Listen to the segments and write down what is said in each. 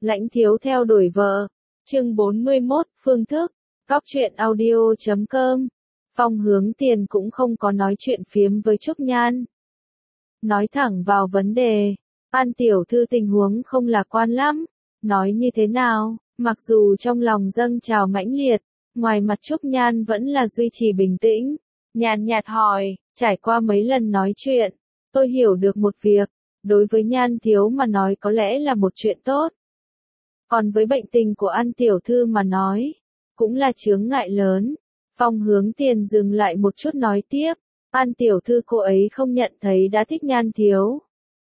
Lãnh thiếu theo đuổi vợ. Chương 41, phương thức. Cóc truyện audio.com. Phong Hướng Tiền cũng không có nói chuyện phiếm với Trúc Nhan. Nói thẳng vào vấn đề. An tiểu thư tình huống không lạc quan lắm. Nói như thế nào, mặc dù trong lòng dâng trào mãnh liệt, ngoài mặt Trúc Nhan vẫn là duy trì bình tĩnh. Nhàn nhạt hỏi, trải qua mấy lần nói chuyện, tôi hiểu được một việc, đối với Nhan thiếu mà nói có lẽ là một chuyện tốt. Còn với bệnh tình của An tiểu thư mà nói, cũng là chướng ngại lớn. Phong Hướng Tiền dừng lại một chút nói tiếp, An tiểu thư cô ấy không nhận thấy đã thích Nhan thiếu.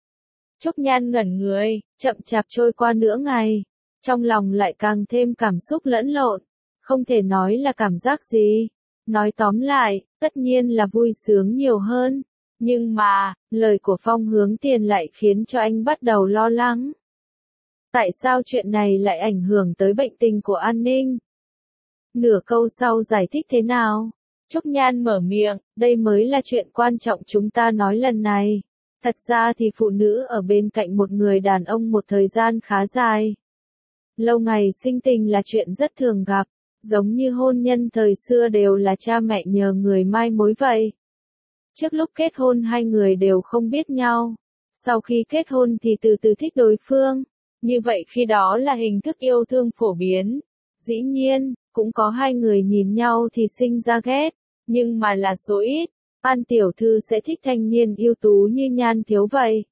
Trúc Nhan ngẩn người, chậm chạp trôi qua nửa ngày, trong lòng lại càng thêm cảm xúc lẫn lộn, không thể nói là cảm giác gì. Nói tóm lại, tất nhiên là vui sướng nhiều hơn, nhưng mà, lời của Phong Hướng Tiền lại khiến cho anh bắt đầu lo lắng. Tại sao chuyện này lại ảnh hưởng tới bệnh tình của An Ninh? Nửa câu sau giải thích thế nào? Trúc Nhan mở miệng, đây mới là chuyện quan trọng chúng ta nói lần này. Thật ra thì phụ nữ ở bên cạnh một người đàn ông một thời gian khá dài. Lâu ngày sinh tình là chuyện rất thường gặp, giống như hôn nhân thời xưa đều là cha mẹ nhờ người mai mối vậy. Trước lúc kết hôn hai người đều không biết nhau, sau khi kết hôn thì từ từ thích đối phương, như vậy khi đó là hình thức yêu thương phổ biến. Dĩ nhiên, cũng có hai người nhìn nhau thì sinh ra ghét, nhưng mà là số ít. An tiểu thư sẽ thích thanh niên ưu tú như Nhan thiếu vậy.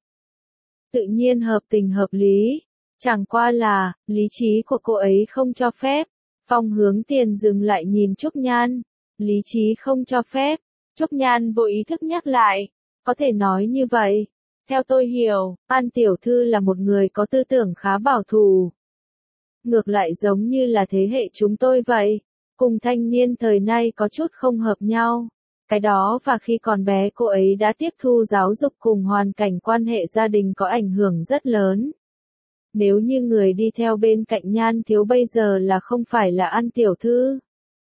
Tự nhiên hợp tình hợp lý. Chẳng qua là, lý trí của cô ấy không cho phép. Phong Hướng Tiền dừng lại nhìn Trúc Nhan. Lý trí không cho phép. Trúc Nhan vô ý thức nhắc lại. Có thể nói như vậy. Theo tôi hiểu, An tiểu thư là một người có tư tưởng khá bảo thủ. Ngược lại giống như là thế hệ chúng tôi vậy. Cùng thanh niên thời nay có chút không hợp nhau. Cái đó và khi còn bé cô ấy đã tiếp thu giáo dục cùng hoàn cảnh quan hệ gia đình có ảnh hưởng rất lớn. Nếu như người đi theo bên cạnh Nhan thiếu bây giờ là không phải là An tiểu thư,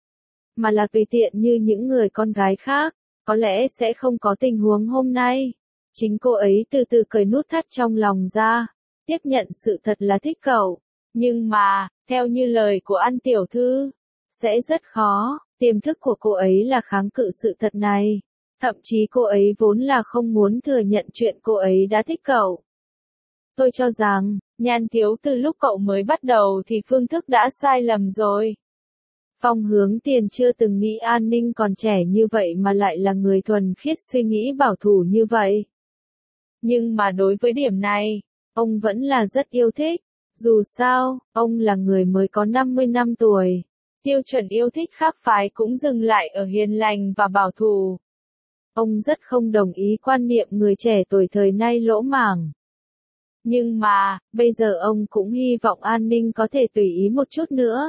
mà là tùy tiện như những người con gái khác, có lẽ sẽ không có tình huống hôm nay. Chính cô ấy từ từ cởi nút thắt trong lòng ra, tiếp nhận sự thật là thích cậu. Nhưng mà, theo như lời của An tiểu thư, sẽ rất khó. Tiềm thức của cô ấy là kháng cự sự thật này. Thậm chí cô ấy vốn là không muốn thừa nhận chuyện cô ấy đã thích cậu. Tôi cho rằng, Nhan thiếu từ lúc cậu mới bắt đầu thì phương thức đã sai lầm rồi. Phong Hướng Tiền chưa từng nghĩ An Ninh còn trẻ như vậy mà lại là người thuần khiết suy nghĩ bảo thủ như vậy. Nhưng mà đối với điểm này, ông vẫn là rất yêu thích. Dù sao, ông là người mới có 50 năm tuổi. Tiêu chuẩn yêu thích khác phái cũng dừng lại ở hiền lành và bảo thủ. Ông rất không đồng ý quan niệm người trẻ tuổi thời nay lỗ mãng. Nhưng mà, bây giờ ông cũng hy vọng An Ninh có thể tùy ý một chút nữa.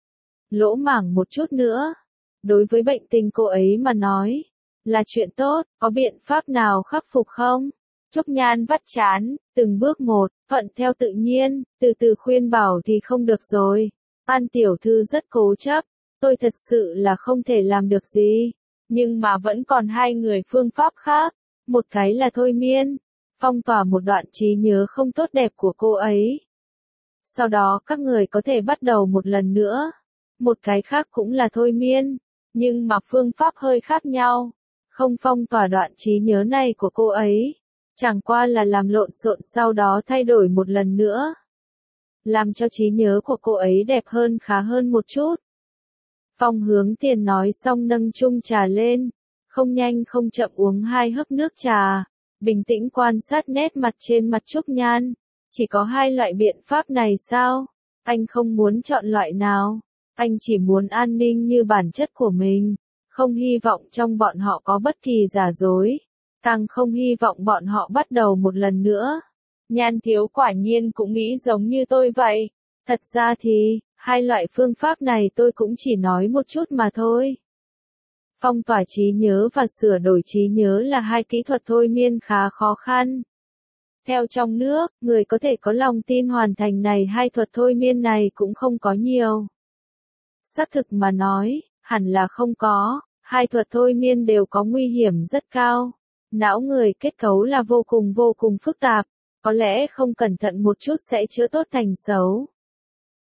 Lỗ mãng một chút nữa. Đối với bệnh tình cô ấy mà nói, là chuyện tốt, có biện pháp nào khắc phục không? Trúc Nhan vắt trán, từng bước một, thuận theo tự nhiên, từ từ khuyên bảo thì không được rồi. An tiểu thư rất cố chấp, tôi thật sự là không thể làm được gì. Nhưng mà vẫn còn hai người phương pháp khác. Một cái là thôi miên, phong tỏa một đoạn trí nhớ không tốt đẹp của cô ấy. Sau đó các người có thể bắt đầu một lần nữa. Một cái khác cũng là thôi miên, nhưng mà phương pháp hơi khác nhau. Không phong tỏa đoạn trí nhớ này của cô ấy, chẳng qua là làm lộn xộn sau đó thay đổi một lần nữa. Làm cho trí nhớ của cô ấy đẹp hơn khá hơn một chút. Phong Hướng Tiền nói xong nâng chung trà lên, không nhanh không chậm uống 2 hớp nước trà, bình tĩnh quan sát nét mặt trên mặt Trúc Nhan. Chỉ có 2 loại biện pháp này sao? Anh không muốn chọn loại nào, anh chỉ muốn An Ninh như bản chất của mình, không hy vọng trong bọn họ có bất kỳ giả dối, càng không hy vọng bọn họ bắt đầu một lần nữa. Nhan thiếu quả nhiên cũng nghĩ giống như tôi vậy. Thật ra thì, 2 loại phương pháp này tôi cũng chỉ nói một chút mà thôi. Phong tỏa trí nhớ và sửa đổi trí nhớ là 2 kỹ thuật thôi miên khá khó khăn. Theo trong nước, người có thể có lòng tin hoàn thành này 2 thuật thôi miên này cũng không có nhiều. Xác thực mà nói, hẳn là không có, 2 thuật thôi miên đều có nguy hiểm rất cao. Não người kết cấu là vô cùng phức tạp. Có lẽ không cẩn thận một chút sẽ chữa tốt thành xấu.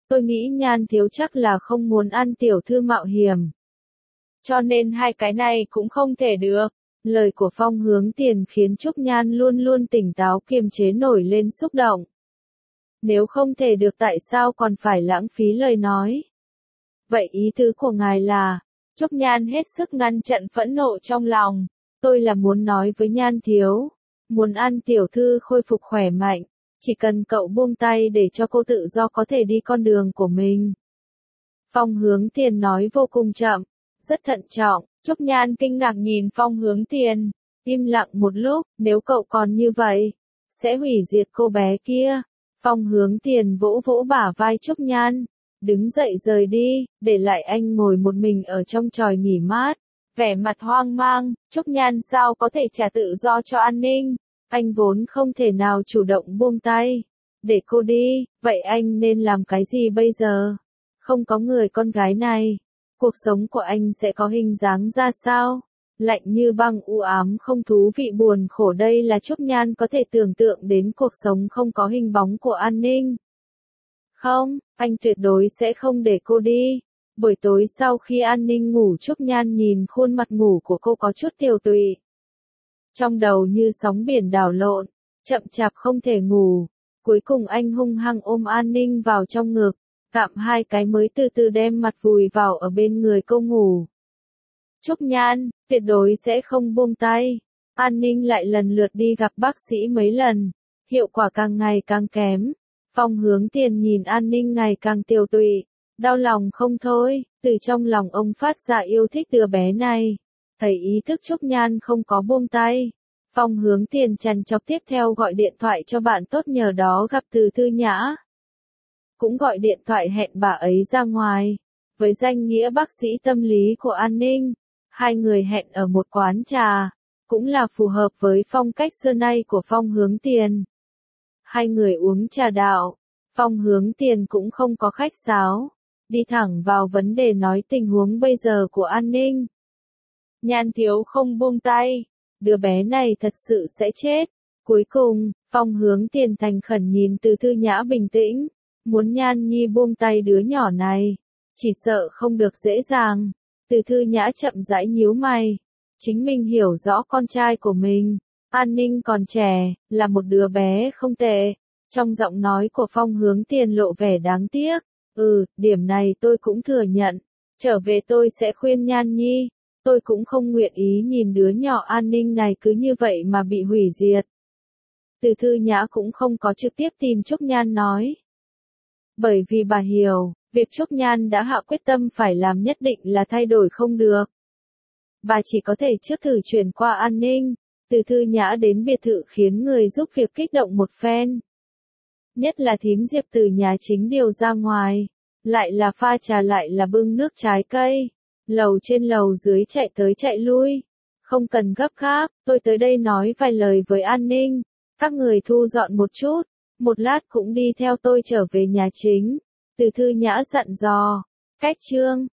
Tôi nghĩ Nhan thiếu chắc là không muốn ăn tiểu thư mạo hiểm. Cho nên hai cái này cũng không thể được. Lời của Phong Hướng Tiền khiến Trúc Nhan luôn luôn tỉnh táo kiềm chế nổi lên xúc động. Nếu không thể được tại sao còn phải lãng phí lời nói? Vậy ý tứ của ngài là, Trúc Nhan hết sức ngăn chặn phẫn nộ trong lòng. Tôi là muốn nói với Nhan thiếu, muốn ăn tiểu thư khôi phục khỏe mạnh, chỉ cần cậu buông tay để cho cô tự do có thể đi con đường của mình. Phong Hướng Tiền nói vô cùng chậm, rất thận trọng. Trúc Nhan kinh ngạc nhìn Phong Hướng Tiền, im lặng một lúc, nếu cậu còn như vậy, sẽ hủy diệt cô bé kia. Phong Hướng Tiền vỗ vỗ bả vai Trúc Nhan, đứng dậy rời đi, để lại anh ngồi một mình ở trong chòi nghỉ mát, vẻ mặt hoang mang. Trúc Nhan sao có thể trả tự do cho An Ninh, anh vốn không thể nào chủ động buông tay, để cô đi, vậy anh nên làm cái gì bây giờ? Không có người con gái này, cuộc sống của anh sẽ có hình dáng ra sao? Lạnh như băng, u ám, không thú vị, buồn khổ, đây là Trúc Nhan có thể tưởng tượng đến cuộc sống không có hình bóng của An Ninh. Không, anh tuyệt đối sẽ không để cô đi. Buổi tối sau khi An Ninh ngủ, Trúc Nhan nhìn khuôn mặt ngủ của cô có chút tiều tụy. Trong đầu như sóng biển đảo lộn, chậm chạp không thể ngủ. Cuối cùng anh hung hăng ôm An Ninh vào trong ngực, gặm hai cái mới từ từ đem mặt vùi vào ở bên người cô ngủ. Trúc Nhan, tuyệt đối sẽ không buông tay. An Ninh lại lần lượt đi gặp bác sĩ mấy lần, hiệu quả càng ngày càng kém. Phong Hướng Tiền nhìn An Ninh ngày càng tiều tụy, đau lòng không thôi, từ trong lòng ông phát ra yêu thích đứa bé này. Thấy ý thức Trúc Nhan không có buông tay, Phong Hướng Tiền trằn trọc tiếp theo gọi điện thoại cho bạn tốt nhờ đó gặp Từ Thư Nhã. Cũng gọi điện thoại hẹn bà ấy ra ngoài, với danh nghĩa bác sĩ tâm lý của An Ninh. Hai người hẹn ở một quán trà, cũng là phù hợp với phong cách xưa nay của Phong Hướng Tiền. Hai người uống trà đạo, Phong Hướng Tiền cũng không có khách sáo, đi thẳng vào vấn đề nói tình huống bây giờ của An Ninh. Nhan thiếu không buông tay, đứa bé này thật sự sẽ chết. Cuối cùng, Phong Hướng Tiền thành khẩn nhìn Từ Thư Nhã bình tĩnh, muốn Nhan Nhi buông tay đứa nhỏ này, chỉ sợ không được dễ dàng. Từ Thư Nhã chậm rãi nhíu mày, chính mình hiểu rõ con trai của mình, An Ninh còn trẻ, là một đứa bé không tệ. Trong giọng nói của Phong Hướng Tiền lộ vẻ đáng tiếc. Điểm này tôi cũng thừa nhận. Trở về tôi sẽ khuyên Nhan Nhi. Tôi cũng không nguyện ý nhìn đứa nhỏ An Ninh này cứ như vậy mà bị hủy diệt. Từ Thư Nhã cũng không có trực tiếp tìm Trúc Nhan nói. Bởi vì bà hiểu, việc Trúc Nhan đã hạ quyết tâm phải làm nhất định là thay đổi không được. Bà chỉ có thể trước thử chuyển qua An Ninh. Từ Thư Nhã đến biệt thự khiến người giúp việc kích động một phen. Nhất là thím Diệp từ nhà chính điều ra ngoài. Lại là pha trà, lại là bưng nước trái cây. Lầu trên lầu dưới chạy tới chạy lui. Không cần gấp gáp, tôi tới đây nói vài lời với An Ninh. Các người thu dọn một chút, một lát cũng đi theo tôi trở về nhà chính. Từ Thư Nhã dặn dò. Cách chương